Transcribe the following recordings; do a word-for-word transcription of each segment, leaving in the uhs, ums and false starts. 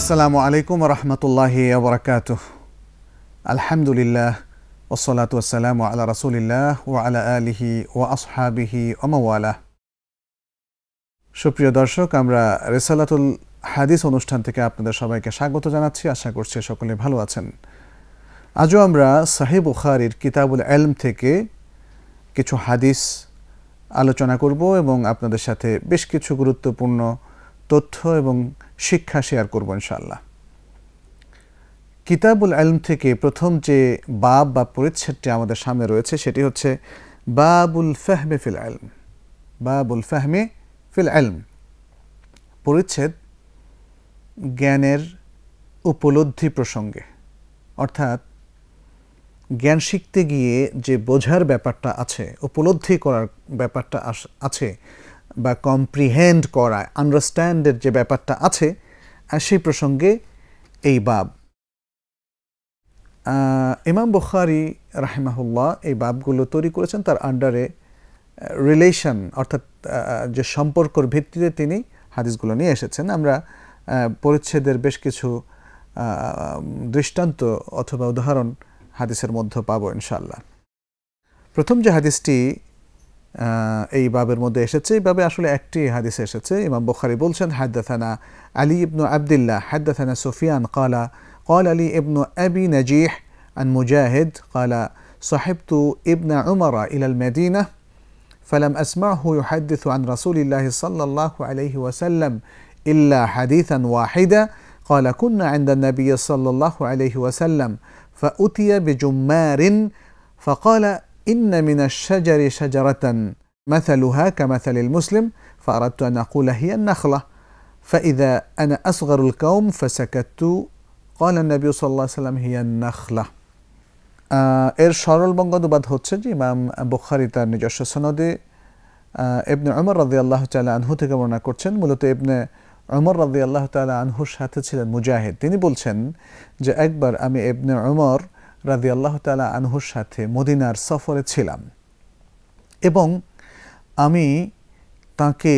আসসালামু আলাইকুম ওয়া রাহমাতুল্লাহি ওয়া বারাকাতুহু। আলহামদুলিল্লাহ ওয়াসসালাতু ওয়াসসালামু আলা রাসূলিল্লাহ ওয়া আলা আলিহি ওয়া আসহাবিহি ওয়া মাওয়ালাহ। সুপ্রিয় দর্শক, আমরা রিসালাতুল হাদিস অনুষ্ঠান থেকে আপনাদের সবাইকে স্বাগত জানাচ্ছি। আশা করছি সকলে ভালো আছেন। আজও আমরা সহিহ বুখারীর কিতাবুল ইলম থেকে কিছু হাদিস আলোচনা করব এবং আপনাদের সাথে বেশ কিছু গুরুত্বপূর্ণ তথ্য এবং শিক্ষা শেয়ার করব ইনশাআল্লাহ। কিতাবুল ইলম থেকে প্রথম যে বাব বা পরিচ্ছেদটি আমাদের সামনে রয়েছে সেটি হচ্ছে বাবুল ফাহমি ফিল ইলম। বাবুল ফাহমি ফিল ইলম, পরিচ্ছেদ জ্ঞানের উপলব্ধি প্রসঙ্গে, অর্থাৎ জ্ঞান শিখতে গিয়ে যে বোঝার ব্যাপারটা আছে, উপলব্ধি করার ব্যাপারটা আছে বা কম্প্রিহেন্ড করা, আন্ডারস্ট্যান্ডের যে ব্যাপারটা আছে, সেই প্রসঙ্গে এই বাব। ইমাম বুখারী রাহিমাহুল্লাহ এই বাবগুলো তৈরি করেছেন তার আন্ডারে রিলেশন, অর্থাৎ যে সম্পর্কর ভিত্তিতে তিনি হাদিসগুলো নিয়ে এসেছেন। আমরা পরিচ্ছেদের বেশ কিছু দৃষ্টান্ত অথবা উদাহরণ হাদিসের মধ্যে পাবো ইনশাআল্লাহ। প্রথম যে হাদিসটি এই বাবের মধ্যে এসেছে, এই বাবে আসলে একটি হাদিস এসেছে। ইমাম বুখারী বলছেন, হাদাথানা আলী ইবনু আবদুল্লাহ হাদাথানা সুফিয়ান ক্বালা قال لي ابن أبي نجيح عن مجاهد قال صحبت ابن عمر إلى المدينة فلم أسمعه يحدث عن رسول الله صلى الله عليه وسلم إلا حديثا واحدا قال كنا عند النبي صلى الله عليه وسلم فأتي بجمار فقال إن من الشجر شجرة مثلها كمثل المسلم فأردت أن أقول هي النخلة فإذا أنا أصغر القوم فسكت قال النبي صلى الله عليه وسلم هي النخلة। এর সরল বঙ্গানুবাদ হচ্ছে যে ইমাম বুখারী তার নিজস্ব সনদে ইবনে উমর রাদিয়াল্লাহু তাআলা আনহু থেকে বর্ণনা করছেন। মূলত ইবনে উমর রাদিয়াল্লাহু তাআলা আনহুর সাথে ছিলেন মুজাহিদ। তিনি বলছেন যে একবার আমি ইবনে উমর রাদিয়াল্লাহু তাআলা আনহুর সাথে মদিনার সফরে ছিলাম এবং আমি তাকে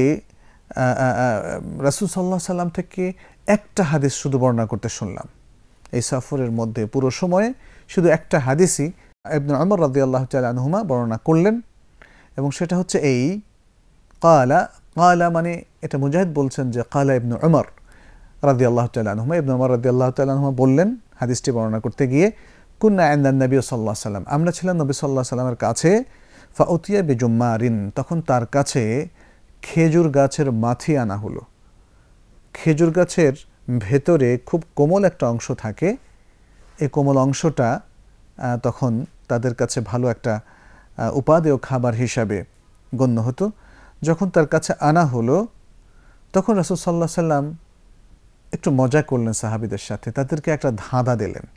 রাসূল সাল্লাল্লাহু আলাইহি সাল্লাম থেকে একটা হাদিস শুধু বর্ণনা করতে শুনলাম। এই সফরের মধ্যে পুরো সময়ে শুধু একটা হাদিসই ইবনে উমর রাদিয়াল্লাহু তাআলা আনহুমা বর্ণনা করলেন এবং সেটা হচ্ছে এই ক্বালা। ক্বালা মানে এটা মুজাহিদ বলছেন যে ক্বালা ইবনে উমর রাদিয়াল্লাহু তাআলা আনহুমা, ইবনে উমর রাদিয়াল্লাহু তাআলা আনহুমা বললেন হাদিসটি বর্ণনা করতে গিয়ে, কুন্না ইনদান নবী সাল্লাল্লাহু আলাইহি ওয়াসাল্লাম, আমরা ছিলাম নবী সাল্লাল্লাহু আলাইহি ওয়াসাল্লামের কাছে, ফাউতিয়া বিজুম্মারিন, তখন তার কাছে খেজুর গাছের মাথি আনা হলো। খেজুর গাছের ভেতরে খুব কোমল একটা অংশ থাকে, এই কোমল অংশটা তখন তাদের কাছে ভালো একটা উপাদেয় খাবার হিসাবে গণ্য হতো। যখন তার কাছে আনা হলো তখন রাসূল সাল্লাল্লাহু আলাইহি সাল্লাম একটু মজা করলেন সাহাবীদের সাথে, তাদেরকে একটা ধাঁধা দিলেন।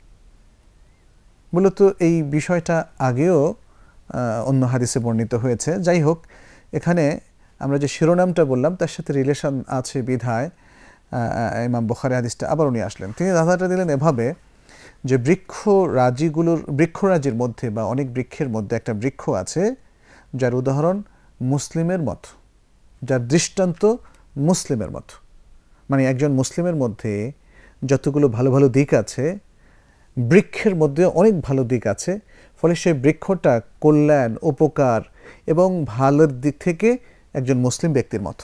মূলত এই বিষয়টা আগেও অন্য হাদিসে বর্ণিত হয়েছে। যাই হোক, এখানে আমরা যে শিরোনামটা বললাম তার সাথে রিলেশন আছে বিধায় ইমাম বুখারী হাদিসটা আবারও নিয়ে আসলেন। তিনি ধাঁধাটা দিলেন এভাবে যে বৃক্ষ রাজিগুলোর বৃক্ষরাজির মধ্যে বা অনেক বৃক্ষের মধ্যে একটা বৃক্ষ আছে যার উদাহরণ মুসলিমের মতো, যার দৃষ্টান্ত মুসলিমের মতো। মানে একজন মুসলিমের মধ্যে যতগুলো ভালো ভালো দিক আছে, বৃক্ষের মধ্যে অনেক ভালো দিক আছে, ফলে সেই বৃক্ষটা কল্যাণ, উপকার এবং ভালোর দিক থেকে একজন মুসলিম ব্যক্তির মতো।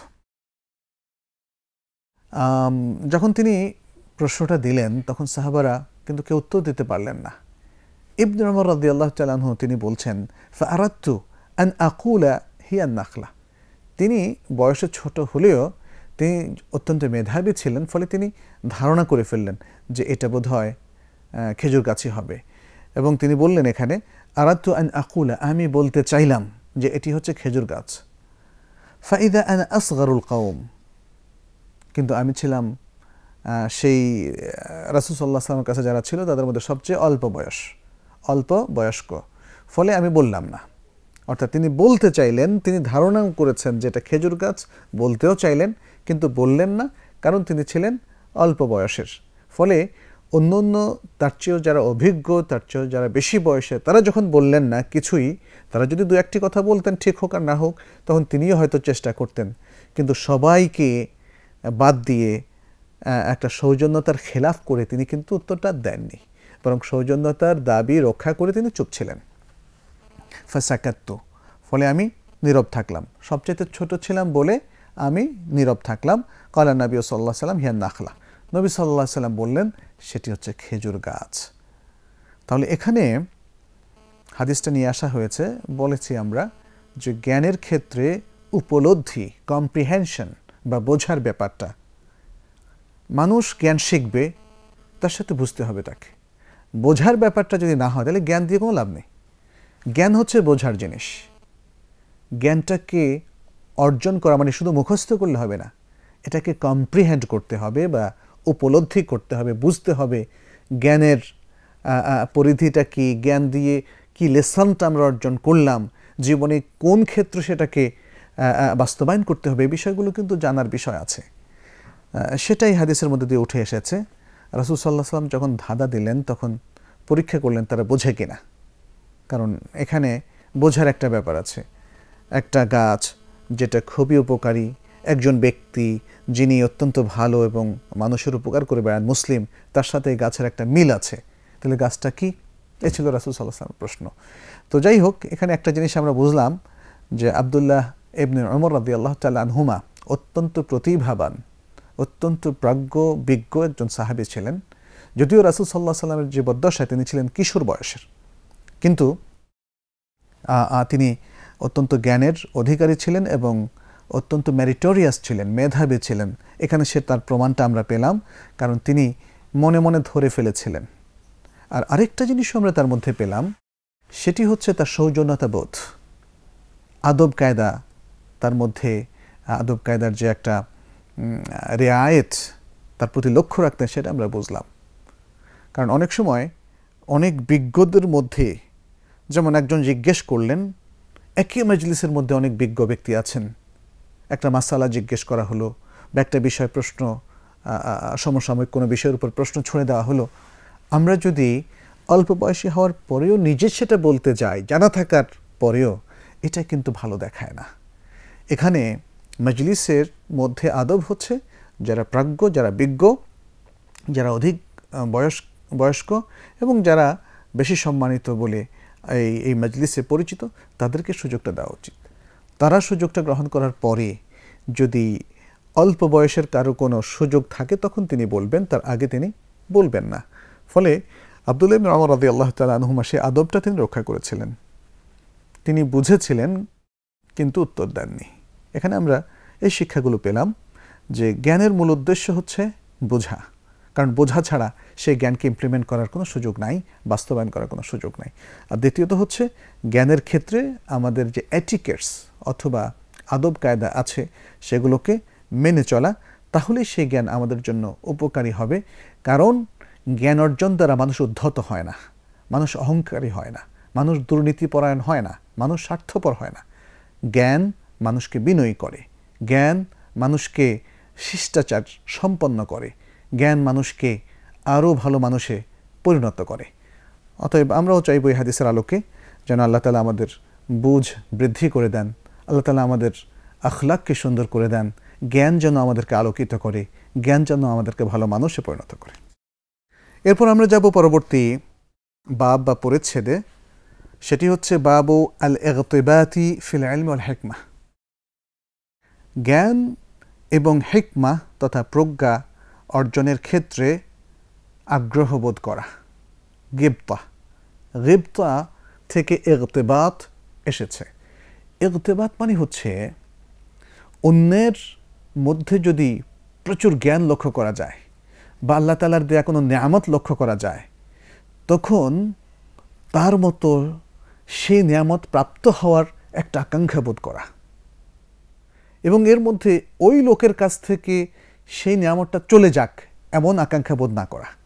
যখন তিনি প্রশ্নটা দিলেন তখন সাহাবারা কিন্তু কেউ উত্তর দিতে পারলেন না। ইবনে উমর রাদিয়াল্লাহু তাআলা আনহু তিনি বলছেন, ফাআরাদতু আন আকুলা হিয়া নাখলা। তিনি বয়সে ছোট হলেও তিনি অত্যন্ত মেধাবী ছিলেন, ফলে তিনি ধারণা করে ফেললেন যে এটা বোধহয় খেজুর গাছই হবে এবং তিনি বললেন এখানে আরাদতু আন আকুলা, আমি বলতে চাইলাম যে এটি হচ্ছে খেজুর গাছ। ফাইদা আনা আসগারুল কওম, কিন্তু আমি ছিলাম সেই রাসূল সাল্লাল্লাহু আলাইহি ওয়াসাল্লামের কাছে যারা ছিল তাদের মধ্যে সবচেয়ে অল্প বয়স অল্প বয়স্ক ফলে আমি বললাম না। অর্থাৎ তিনি বলতে চাইলেন, তিনি ধারণা করেছেন যে এটা খেজুর গাছ, বলতেও চাইলেন কিন্তু বললেন না, কারণ তিনি ছিলেন অল্প বয়সের। ফলে অন্য অন্য তার চেয়েও যারা অভিজ্ঞ, তার চেয়েও যারা বেশি বয়সে, তারা যখন বললেন না কিছুই, তারা যদি দু একটি কথা বলতেন ঠিক হোক আর না হোক, তখন তিনিও হয়তো চেষ্টা করতেন। কিন্তু সবাইকে বাদ দিয়ে একটা সৌজন্যতার খেলাফ করে তিনি কিন্তু উত্তরটা দেননি, বরং সৌজন্যতার দাবি রক্ষা করে তিনি চুপ ছিলেন। ফাসাকাত্তু, ফলে আমি নীরব থাকলাম, সবচেয়ে ছোট ছিলাম বলে আমি নীরব থাকলাম। ক্বালা নবী সাল্লাল্লাহু আলাইহি ওয়াসাল্লাম হিয়া নাখলা, নবী সাল্লাল্লাহু আলাইহি ওয়াসাল্লাম বললেন সেটি হচ্ছে খেজুর গাছ। তাহলে এখানে হাদিসটা নিয়ে আসা হয়েছে, বলেছি আমরা যে জ্ঞানের ক্ষেত্রে উপলব্ধি, কম্প্রিহেনশন বা বোঝার ব্যাপারটা, মানুষ জ্ঞান শিখবে তার সাথে বুঝতে হবে তাকে। বোঝার ব্যাপারটা যদি না হয় তাহলে জ্ঞান দিয়ে কোনো লাভ নেই। জ্ঞান হচ্ছে বোঝার জিনিস। জ্ঞানটাকে অর্জন করা মানে শুধু মুখস্থ করলে হবে না, এটাকে কম্প্রিহেন্ড করতে হবে বা উপলব্ধি করতে হবে, বুঝতে হবে জ্ঞানের পরিধিটা কি, জ্ঞান দিয়ে কি লেসনটা আমরা অর্জন করলাম, জীবনে কোন ক্ষেত্রে সেটাকে বাস্তবায়ন করতে হবে, এই বিষয়গুলো কিন্তু জানার বিষয় আছে। সেটাই হাদিসের মধ্যে দিয়ে উঠে এসেছে। রাসূল সাল্লাল্লাহু আলাইহি ওয়াসাল্লাম যখন ধাঁধা দিলেন তখন পরীক্ষা করলেন তারা বোঝে কিনা, কারণ এখানে বোঝার একটা ব্যাপার আছে। একটা গাছ যেটা খুবই উপকারী, একজন ব্যক্তি যিনি অত্যন্ত ভালো এবং মানুষের উপকার করে বেড়ান, মুসলিম, তার সাথে এই গাছের একটা মিল আছে, তাহলে গাছটা কি? এ ছিল রাসূল সাল্লাল্লাহু আলাইহি ওয়াসাল্লামের প্রশ্ন। তো যাই হোক, এখানে একটা জিনিস আমরা বুঝলাম যে আব্দুল্লাহ ইবনে উমর রাদিয়াল্লাহু তাআলা আনহুমা অত্যন্ত প্রতিভাবান, অত্যন্ত প্রাজ্ঞ বিজ্ঞ একজন সাহাবী ছিলেন। যদিও রাসূল সাল্লাল্লাহু আলাইহি ওয়াসাল্লামের যে বদ্দশায় তিনি ছিলেন কিশোর বয়সের, কিন্তু তিনি অত্যন্ত জ্ঞানের অধিকারী ছিলেন এবং অত্যন্ত মেরিটোরিয়াস ছিলেন, মেধাবী ছিলেন। এখানে সে তার প্রমাণটা আমরা পেলাম, কারণ তিনি মনে মনে ধরে ফেলেছিলেন। আর আরেকটা জিনিসও আমরা তার মধ্যে পেলাম, সেটি হচ্ছে তার সৌজন্যতা বোধ, আদব কায়দা, তার মধ্যে আদব কায়দার যে একটা রেয়ায়েত, তার প্রতি লক্ষ্য রাখতেন, সেটা আমরা বুঝলাম। কারণ অনেক সময় অনেক বিজ্ঞদের মধ্যে, যেমন একজন জিজ্ঞেস করলেন, একই মজলিসের মধ্যে অনেক বিজ্ঞ ব্যক্তি আছেন, একটা মাসালা জিজ্ঞেস করা হলো বা একটা বিষয় প্রশ্ন, সমসাময়িক কোনো বিষয়ের উপর প্রশ্ন ছুঁড়ে দেওয়া হলো, আমরা যদি অল্প বয়সী হওয়ার পরেও নিজে সেটা বলতে যাই, জানা থাকার পরেও, এটা কিন্তু ভালো দেখায় না। এখানে মজলিসের মধ্যে আদব হচ্ছে যারা প্রাজ্ঞ, যারা বিজ্ঞ, যারা অধিক বয়স বয়স্ক এবং যারা বেশি সম্মানিত বলে এই এই মজলিসে পরিচিত, তাদেরকে সুযোগটা দেওয়া উচিত। তারা সুযোগটা গ্রহণ করার পরে যদি অল্প বয়সের কারো কোনো সুযোগ থাকে তখন তিনি বলবেন, তার আগে তিনি বলবেন না। ফলে আব্দুল্লাহ ইবনে উমর রাদিয়াল্লাহু তাআলা আনহুমা সেই আদবটা তিনি রক্ষা করেছিলেন। তিনি বুঝেছিলেন কিন্তু উত্তর দেননি। এখানে আমরা এই শিক্ষাগুলো পেলাম যে জ্ঞানের মূল উদ্দেশ্য হচ্ছে বোঝা, কারণ বোঝা ছাড়া সেই জ্ঞানকে ইমপ্লিমেন্ট করার কোনো সুযোগ নাই, বাস্তবায়ন করার কোনো সুযোগ নাই। আর দ্বিতীয়ত হচ্ছে জ্ঞানের ক্ষেত্রে আমাদের যে এটিকেটস অথবা আদব কায়দা আছে সেগুলোকে মেনে চলা, তাহলেই সেই জ্ঞান আমাদের জন্য উপকারী হবে। কারণ জ্ঞান অর্জন দ্বারা মানুষ উদ্ধত হয় না, মানুষ অহংকারী হয় না, মানুষ দুর্নীতিপরায়ণ হয় না, মানুষ স্বার্থপর হয় না। জ্ঞান মানুষকে বিনয়ী করে, জ্ঞান মানুষকে শিষ্টাচার সম্পন্ন করে, জ্ঞান মানুষকে আরও ভালো মানুষে পরিণত করে। অতএব আমরাও চাইব এই হাদিসের আলোকে যেন আল্লাহ তাআলা আমাদের বুঝ বৃদ্ধি করে দেন, আল্লাহ তাআলা আমাদের আখলাককে সুন্দর করে দেন, জ্ঞান যেন আমাদেরকে আলোকিত করে, জ্ঞান যেন আমাদেরকে ভালো মানুষে পরিণত করে। এরপর আমরা যাব পরবর্তী বাব বা পরিচ্ছেদে, সেটি হচ্ছে বাবু আল ইগতিবাতি ফিল ইলমি ওয়াল হিকমা। জ্ঞান এবং হিকমা তথা প্রজ্ঞা অর্জনের ক্ষেত্রে আগ্রহবোধ করা। গিবতা, গিবতা থেকে ইগতিবাত এসেছে। ইগতিবাত মানে হচ্ছে অন্যের মধ্যে যদি প্রচুর জ্ঞান লক্ষ্য করা যায় বা আল্লাহ তাআলার দেয়া কোনো নিয়ামত লক্ষ্য করা যায়, তখন তার মতো সেই নিয়ামত প্রাপ্ত হওয়ার একটা আকাঙ্ক্ষা বোধ করা এবং এর মধ্যে ওই লোকের কাছ থেকে সেই নিয়ামতটা চলে যাক এমন আকাঙ্ক্ষা বোধ না করা।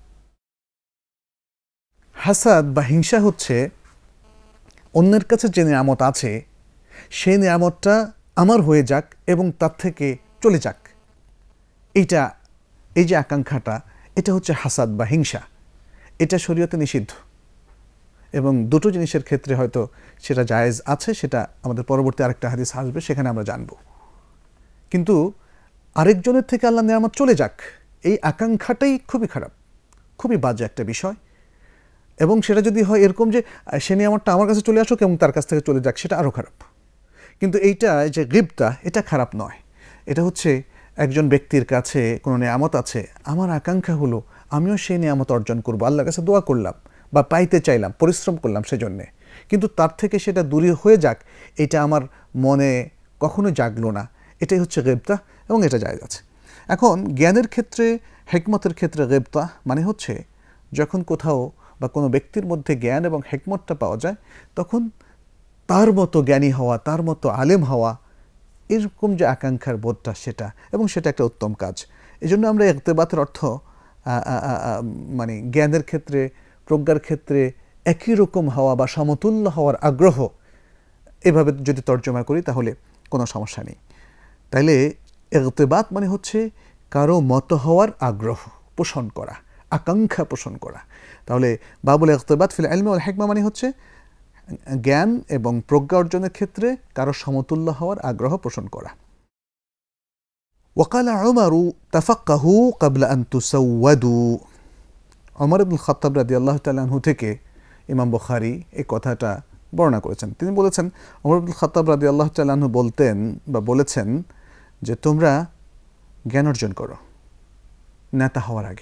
হাসাদ বা হিংসা হচ্ছে অন্যের কাছে যে নিয়ামত আছে সেই নিয়ামতটা আমার হয়ে যাক এবং তার থেকে চলে যাক, এইটা এই যে আকাঙ্ক্ষাটা, এটা হচ্ছে হাসাদ বা হিংসা। এটা শরীয়তে নিষিদ্ধ এবং দুটো জিনিসের ক্ষেত্রে হয়তো সেটা জায়েজ আছে, সেটা আমাদের পরবর্তী আরেকটা হাদিস আসবে, সেখানে আমরা জানব। কিন্তু আরেকজনের থেকে আল্লাহ নিয়ামত চলে যাক, এই আকাঙ্ক্ষাটাই খুবই খারাপ, খুবই বাজে একটা বিষয়। এবং সেটা যদি হয় এরকম যে সে নিয়ামতটা আমার কাছে চলে আসুক এবং তার কাছ থেকে চলে যাক, সেটা আরও খারাপ। কিন্তু এইটা যে গিবতা, এটা খারাপ নয়। এটা হচ্ছে একজন ব্যক্তির কাছে কোনো নিয়ামত আছে, আমার আকাঙ্ক্ষা হলো আমিও সেই নিয়ামত অর্জন করবো, আল্লাহর কাছে দোয়া করলাম বা পাইতে চাইলাম, পরিশ্রম করলাম সেজন্যে, কিন্তু তার থেকে সেটা দূরে হয়ে যাক, এটা আমার মনে কখনো জাগলো না, এটাই হচ্ছে গিবতা এবং এটা জায়েজ আছে। এখন জ্ঞানের ক্ষেত্রে, হিকমতের ক্ষেত্রে গিবতা মানে হচ্ছে যখন কোথাও বা কোনো ব্যক্তির মধ্যে জ্ঞান এবং হিকমতটা পাওয়া যায়, তখন তার মতো জ্ঞানী হওয়া, তার মতো আলেম হওয়া, এরকম যে আকাঙ্ক্ষার বোধটা, সেটা, এবং সেটা একটা উত্তম কাজ। এই জন্য আমরা ইকতিবাতের অর্থ মানে জ্ঞানের ক্ষেত্রে, প্রজ্ঞার ক্ষেত্রে একই রকম হওয়া বা সমতুল্য হওয়ার আগ্রহ, এভাবে যদি তর্জমা করি তাহলে কোনো সমস্যা নেই। তাইলে ইকতিবাত মানে হচ্ছে কারো মতো হওয়ার আগ্রহ পোষণ করা, আকাঙ্ক্ষা পোষণ করা। তাহলে বাবুল ইকতিবাত ফিল ইলমি ওয়াল হিকমা মানে হচ্ছে জ্ঞান এবং প্রজ্ঞা অর্জনের ক্ষেত্রে কারো সমতুল্য হওয়ার আগ্রহ পোষণ করা। ওয়াকালা উমারু তাফাক্কাহু ক্বাবলা আন তুসাওয়াদু। ওমর ইবনুল খাত্তাব রাদিয়াল্লাহু তাআলা আনহু থেকে ইমাম বুখারী এই কথাটা বর্ণনা করেছেন। তিনি বলেছেন, ওমর ইবনুল খাত্তাব রাদিয়াল্লাহু তাআলা আনহু বলতেন বা বলেছেন যে তোমরা জ্ঞান অর্জন করো নেতা হওয়ার আগে,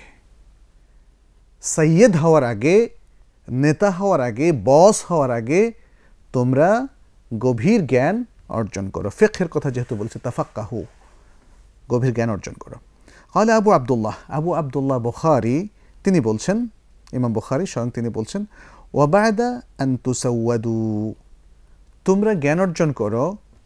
সৈয়দ হওয়ার আগে, নেতা হওয়ার আগে, বস হওয়ার আগে তোমরা গভীর জ্ঞান অর্জন করো। ফিকহের কথা যেহেতু বলছে, তাফাক্কাহু, গভীর জ্ঞান অর্জন করো। ক্বালা আবু আব্দুল্লাহ, আবু আব্দুল্লাহ বুখারী তিনি বলছেন, ইমাম বুখারী স্বয়ং তিনি বলছেন, ওয়া বা'দা আন তুসাওয়াদু, তোমরা জ্ঞান অর্জন করো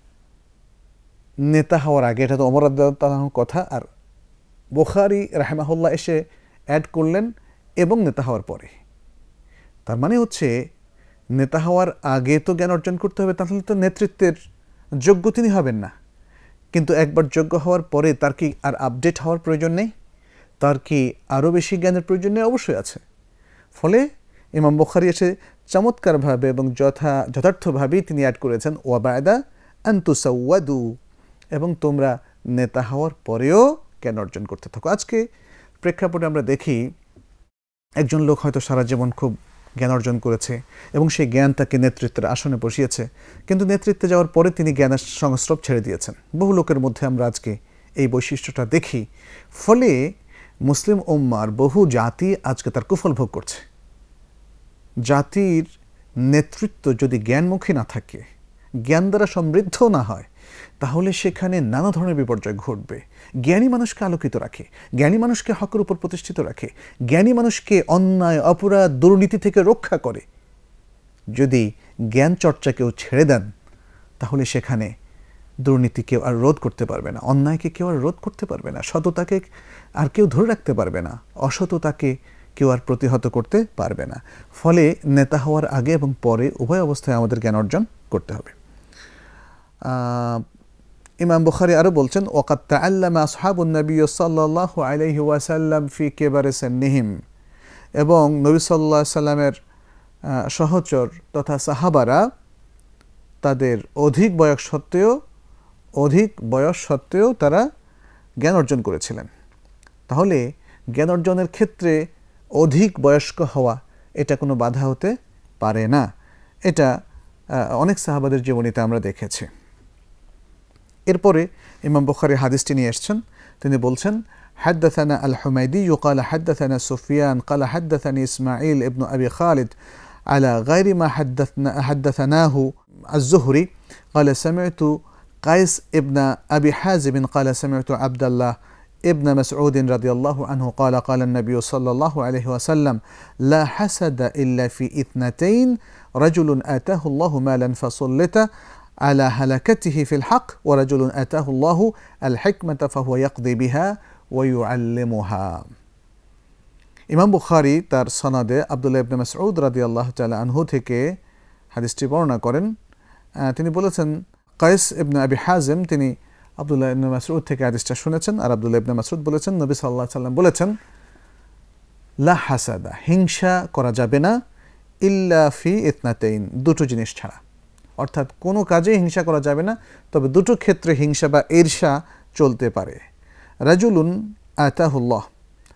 নেতা হওয়ার আগে। এটা তো ওমর রাদিয়াল্লাহু তাআলার কথা, আর বুখারী রাহিমাহুল্লাহ এসে অ্যাড করলেন এবং নেতা হওয়ার পরে। তার মানে হচ্ছে নেতা হওয়ার আগে তো জ্ঞান অর্জন করতে হবে, তাহলে তো নেতৃত্বের যোগ্য তিনি হবেন না। কিন্তু একবার যোগ্য হওয়ার পরে তার কি আর আপডেট হওয়ার প্রয়োজন নেই? তার কি আরও বেশি জ্ঞানের প্রয়োজন নেই? অবশ্যই আছে। ফলে ইমাম বুখারী এসে চমৎকারভাবে এবং যথা যথার্থভাবেই তিনি অ্যাড করেছেন, ওয়া বা'দা আন তুসাওয়াদু, এবং তোমরা নেতা হওয়ার পরেও জ্ঞান অর্জন করতে থাকো। আজকে প্রেক্ষাপটে আমরা দেখি একজন লোক হয়তো সারা জীবন খুব জ্ঞান অর্জন করেছে এবং সেই জ্ঞান তাকে নেতৃত্বের আসনে বসিয়েছে, কিন্তু নেতৃত্বে যাওয়ার পরে তিনি জ্ঞানের সংস্রব ছেড়ে দিয়েছেন। বহু লোকের মধ্যে আমরা আজকে এই বৈশিষ্ট্যটা দেখি। ফলে মুসলিম উম্মার বহু জাতি আজকে তার কুফল ভোগ করছে। জাতির নেতৃত্ব যদি জ্ঞানমুখী না থাকে, জ্ঞান দ্বারা সমৃদ্ধ না হয়, তাহলে সেখানে নানা ধরনের বিপর্যয় ঘটবে। জ্ঞানী মানুষকে আলোকিত রাখে, জ্ঞানী মানুষকে হকের উপর প্রতিষ্ঠিত রাখে, জ্ঞানী মানুষকে অন্যায়, অপরাধ, দুর্নীতি থেকে রক্ষা করে। যদি জ্ঞান চর্চা কেউ ছেড়ে দেন, তাহলে সেখানে দুর্নীতি কেউ আর রোধ করতে পারবে না, অন্যায়কে কেউ আর রোধ করতে পারবে না, সততাকে আর কেউ ধরে রাখতে পারবে না, অসততাকে কেউ আর প্রতিহত করতে পারবে না। ফলে নেতা হওয়ার আগে এবং পরে উভয় অবস্থায় আমাদের জ্ঞান অর্জন করতে হবে। ইমাম বুখারী আরও বলছেন, ওয়াকাদ তাআল্লামা আসহাবুন নবী সাল্লাল্লাহু আলাইহি ওয়াসাল্লাম ফি কিবারি সিন্নিহিম, এবং নবী সাল্লাল্লাহু আলাইহি সাল্লামের সহচর তথা সাহাবারা তাদের অধিক বয়স সত্ত্বেও অধিক বয়স সত্ত্বেও তারা জ্ঞান অর্জন করেছিলেন। তাহলে জ্ঞান অর্জনের ক্ষেত্রে অধিক বয়স্ক হওয়া এটা কোনো বাধা হতে পারে না। এটা অনেক সাহাবাদের জীবনীতে আমরা দেখেছি। এরপরে ইমাম বুখারী হাদিসটি নিয়ে এসেছেন, তিনি বলছেন, হাদ্দাথানা আল হুমাইদি ক্বালা হাদ্দাথানা সুফিয়ান ক্বালা হাদ্দাথানি ইসমাঈল ইবনু আবি খালিদ আলা গায়রি মা হাদ্দাথনা হাদ্দাথানাহু আয-যুহরি ক্বালা সামি'তু কাইস ইবনা আবি হাজিম ক্বালা সামি'তু আবদুল্লাহ ابن مسعود رضي الله عنه قال قال النبي صلى الله عليه وسلم لا حسد إلا في اثنتين رجل آتاه الله مالا فسلط على هلكته في الحق ورجل آتاه الله الحكمة فهو يقضي بها ويعلمها. ইমাম বুখারী তার সনদে আব্দুল্লাহ ইবনে মাসউদ রাদিয়াল্লাহু তাআলা আনহু থেকে হাদিসটি বর্ণনা করেন। তিনি বলেছেন, কাইস ইবনে আবি হাজিম তিনি আব্দুল্লাহ ইবনে মাসউদ থেকে হাদিসটা শুনেছেন, আর আব্দুল্লাহ ইবনে মাসউদ বলেছেন, নবী সাল্লাল্লাহু আলাইহি সাল্লাম বলেছেন, লা হাসাদা, হিংসা করা যাবে না, ইল্লা ফি ইতনাতাইন, দুটো জিনিস ছাড়া। অর্থাৎ কোনো কাজে হিংসা করা যাবে না, তবে দুটো ক্ষেত্রে হিংসা বা ঈর্ষা চলতে পারে। রাজুলুন আতাহুল্লাহ,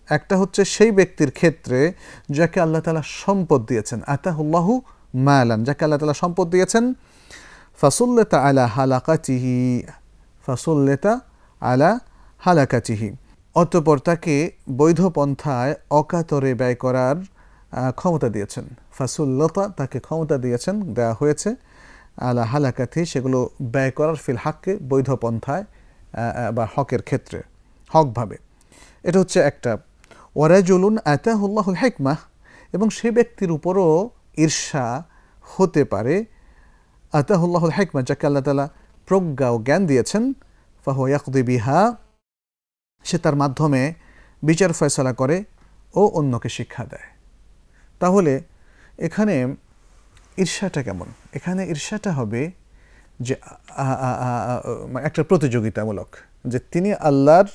একটা হচ্ছে সেই ব্যক্তির ক্ষেত্রে যাকে আল্লাহ তাআলা সম্পদ দিয়েছেন, আতাহুল্লাহু মালান, যাকে আল্লাহ তাআলা সম্পদ দিয়েছেন, ফাসুল্লাতা আলা হালাকাতিহি, ফাসুল্লাতা আলা হালাকাতিহি, অতঃপর তাকে বৈধ পন্থায় অকাতরে ব্যয় করার ক্ষমতা দিয়েছেন। ফাসুল্লাতা, তাকে ক্ষমতা দিয়েছেন, দেওয়া হয়েছে, আলা হালাকাতি, সেগুলো ব্যয় করার ফিল হাক্কে, বৈধ পন্থায় বা হকের ক্ষেত্রে, হকভাবে। এটা হচ্ছে একটা। ওয়ারাজুলুন আতাহুল্লাহুল হিকমাহ, এবং সে ব্যক্তির উপরও ঈর্ষা হতে পারে, আতাহুল্লাহুল হিকমাহ, যাকে আল্লাহ তাআলা প্রজ্ঞা ও জ্ঞান দিয়েছেন, ফাহুয়া ইয়াকদি বিহা, সে তার মাধ্যমে বিচার ফয়সালা করে ও অন্যকে শিক্ষা দেয়। তাহলে এখানে ঈর্ষাটা কেমন? এখানে ঈর্ষাটা হবে যে একটা প্রতিযোগিতামূলক, যে তিনি আল্লাহর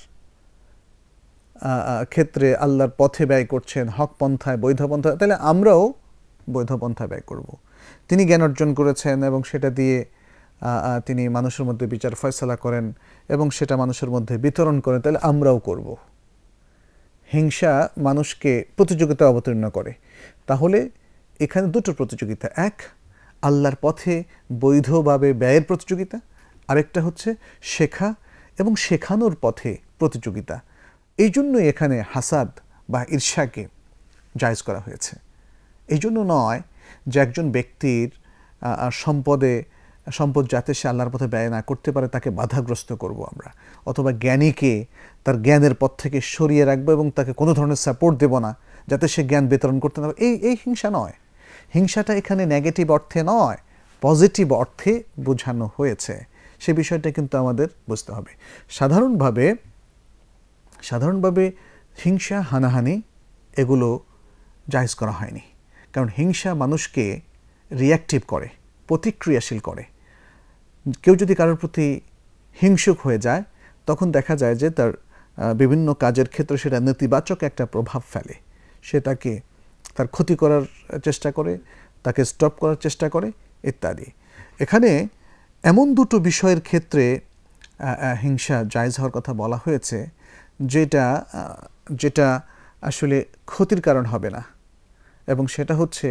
ক্ষেত্রে আল্লাহর পথে ব্যয় করছেন, হক পন্থায়, বৈধ পন্থায়, তাহলে আমরাও বৈধ পন্থায় ব্যয় করব। তিনি জ্ঞান অর্জন করেছেন এবং সেটা দিয়ে তিনি মানুষের মধ্যে বিচার ফয়সালা করেন এবং সেটা মানুষের মধ্যে বিতরণ করেন, তাহলে আমরাও করব। হিংসা মানুষকে প্রতিযোগিতা অবতীর্ণ করে। তাহলে এখানে দুটো প্রতিযোগিতা, এক আল্লাহর পথে বৈধভাবে ব্যয়ের প্রতিযোগিতা, আরেকটা হচ্ছে শেখা এবং শেখানোর পথে প্রতিযোগিতা। এই জন্যই এখানে হাসাদ বা ঈর্ষাকে জায়েজ করা হয়েছে। এই জন্য নয় যে একজন ব্যক্তির সম্পদে সম্পদ যাতে সে আল্লাহর পথে ব্যয় না করতে পারে তাকে বাধাগ্রস্ত করব আমরা, অথবা জ্ঞানীকে তার জ্ঞানের পথ থেকে সরিয়ে রাখবো এবং তাকে কোনো ধরনের সাপোর্ট দেব না যাতে সে জ্ঞান বিতরণ করতে না পারে। এই এই হিংসা নয়। হিংসাটা এখানে নেগেটিভ অর্থে নয়, পজিটিভ অর্থে বোঝানো হয়েছে। সে বিষয়টা কিন্তু আমাদের বুঝতে হবে। সাধারণভাবে সাধারণভাবে হিংসা, হানাহানি এগুলো জায়েজ করা হয়নি, কারণ হিংসা মানুষকে রিঅ্যাক্টিভ করে, প্রতিক্রিয়াশীল করে। কেউ যদি কারোর প্রতি হিংসুক হয়ে যায় তখন দেখা যায় যে তার বিভিন্ন কাজের ক্ষেত্রে সেটা নেতিবাচক একটা প্রভাব ফেলে। সে তাকে তার ক্ষতি করার চেষ্টা করে, তাকে স্টপ করার চেষ্টা করে ইত্যাদি। এখানে এমন দুটো বিষয়ের ক্ষেত্রে হিংসা জায়েজ হওয়ার কথা বলা হয়েছে যেটা যেটা আসলে ক্ষতির কারণ হবে না, এবং সেটা হচ্ছে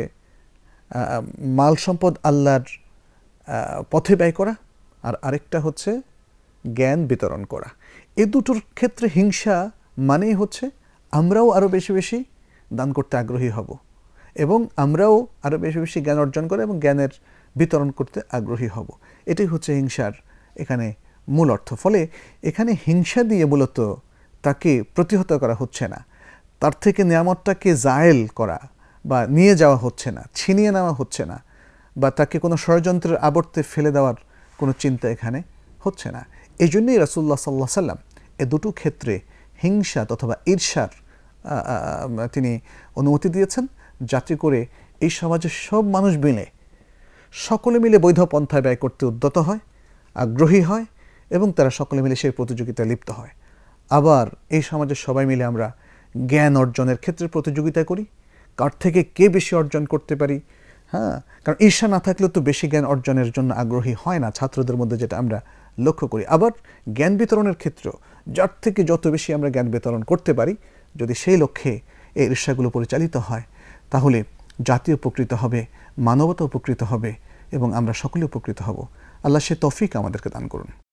মাল সম্পদ আল্লাহর পথে ব্যয় করা, আর আরেকটা হচ্ছে জ্ঞান বিতরণ করা। এই দুটোর ক্ষেত্রে হিংসা মানেই হচ্ছে আমরাও আরও বেশি বেশি দান করতে আগ্রহী হব এবং আমরাও আরও বেশি বেশি জ্ঞান অর্জন করে এবং জ্ঞানের বিতরণ করতে আগ্রহী হব। এটাই হচ্ছে হিংসার এখানে মূল অর্থ। ফলে এখানে হিংসা দিয়ে মূলত তাকে প্রতিহত করা হচ্ছে না, তার থেকে নিয়ামতটাকে জায়েল করা বা নিয়ে যাওয়া হচ্ছে না, ছিনিয়ে নেওয়া হচ্ছে না, বা তাকে কোনো ষড়যন্ত্রের আবর্তে ফেলে দেওয়ার কোনো চিন্তা এখানে হচ্ছে না। এই জন্যই রাসূলুল্লাহ সাল্লাল্লাহু আলাইহি সাল্লাম এ দুটো ক্ষেত্রে হিংসা অথবা ঈর্ষার তিনি অনুমতি দিয়েছেন, যাতে করে এই সমাজের সব মানুষ মিলে সকলে মিলে বৈধ পন্থায় ব্যয় করতে উদ্যত হয়, আগ্রহী হয় এবং তারা সকলে মিলে সেই প্রতিযোগিতায় লিপ্ত হয়। আবার এই সমাজের সবাই মিলে আমরা জ্ঞান অর্জনের ক্ষেত্রে প্রতিযোগিতা করি, কার থেকে কে বেশি অর্জন করতে পারি। হ্যাঁ, কারণ ঈর্ষা না থাকলেও তো বেশি জ্ঞান অর্জনের জন্য আগ্রহী হয় না ছাত্রদের মধ্যে, যেটা আমরা লক্ষ্য করি। আবার জ্ঞান বিতরণের ক্ষেত্রেও যার থেকে যত বেশি আমরা জ্ঞান বিতরণ করতে পারি, যদি সেই লক্ষ্যে এই ঈর্ষাগুলো পরিচালিত হয়, তাহলে জাতি উপকৃত হবে, মানবতা উপকৃত হবে এবং আমরা সকলে উপকৃত হব। আল্লাহ সে তৌফিক আমাদেরকে দান করুন।